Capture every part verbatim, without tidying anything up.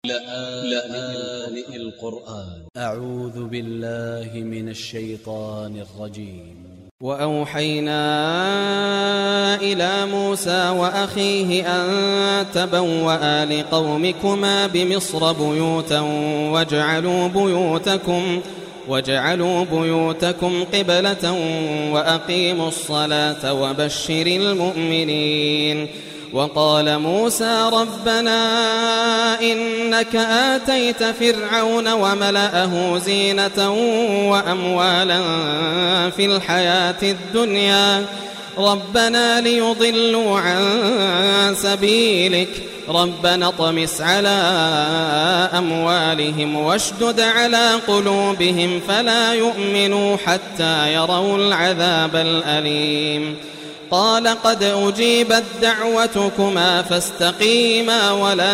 لآن القرآن أ ع و ذ ب ا ل ل ه من ا ل ش ي ط ا ن ا ل ج ي م وأوحينا إلى موسى وأخيه أن تبوأ لقومكما بمصر بيوتا واجعلوا بيوتكم واجعلوا بيوتكم قبلة وأقيموا الصلاة وبشر المؤمنين. وقال موسى ربنا إنك آتيت فرعون وملأه زينة وأموالا في الحياة الدنيا ربنا ليضلوا عن سبيلك ربنا اطمس على أموالهم واشدد على قلوبهم فلا يؤمنوا حتى يروا العذاب الأليم. قال قد أجيبت دعوتكما فاستقيما ولا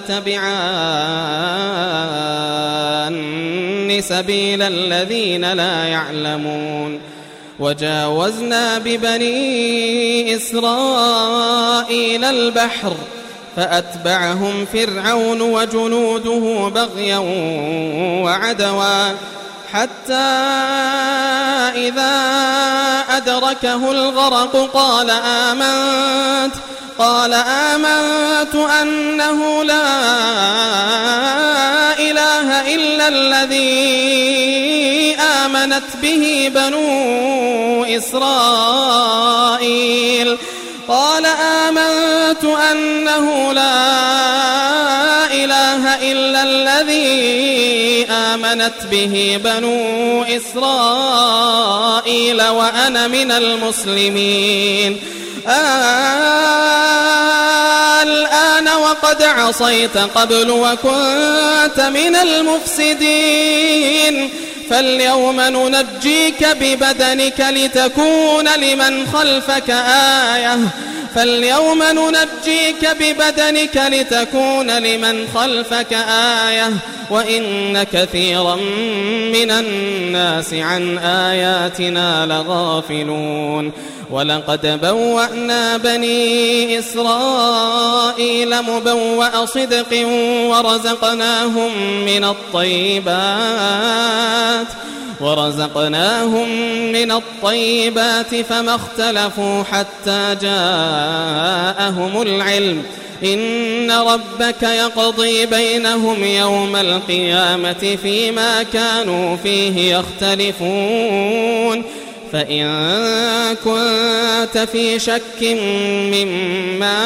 تتبعان سبيل الذين لا يعلمون. وجاوزنا ببني إسرائيل البحر فأتبعهم فرعون وجنوده بغيا وعدوا حتى إذا أدركه الغرق قال آمنت قال آمنت أنه لا إله إلا الذي آمنت به بنو إسرائيل قال آمنت أنه لا إله إلا الذي آمنت به بنو إسرائيل وأنا من المسلمين. الآن وقد عصيت قبل وكنت من المفسدين فاليوم ننجيك ببدنك لتكون لمن خلفك آية فاليوم ننجيك ببدنك لتكون لمن خلفك آية وإن كثيرا من الناس عن آياتنا لغافلون. ولقد بوأنا بني إسرائيل مبوأ صدق ورزقناهم من الطيبات ورزقناهم من الطيبات فما اختلفوا حتى جاءهم العلم إن ربك يقضي بينهم يوم القيامة فيما كانوا فيه يختلفون. فإن كنت في شك مما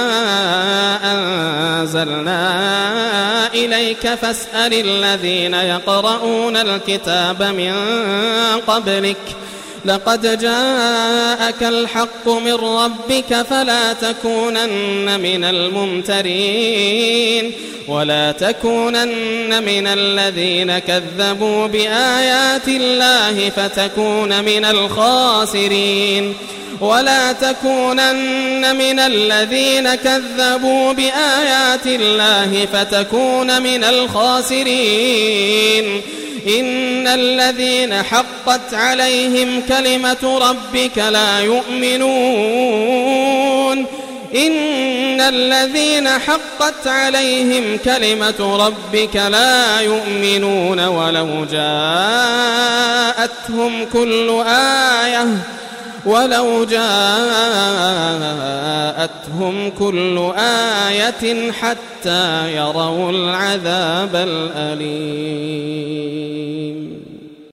أنزلنا إليك فاسأل الذين يقرؤون الكتاب من قبلك لقد جاءك الحق من ربك فلا تكونن من الممترين ولا تكونن من الذين كذبوا بآيات الله فتكون من الخاسرين ولا تكونن من الذين كذبوا بآيات الله فتكون من الخاسرين. إن الذين حقت عليهم كلمة ربك لا يؤمنون إن الذين حقت عليهم كلمة ربك لا يؤمنون ولو جاءتهم كل آية ولو جاءتهم كل آية حتى يروا العذاب الأليم.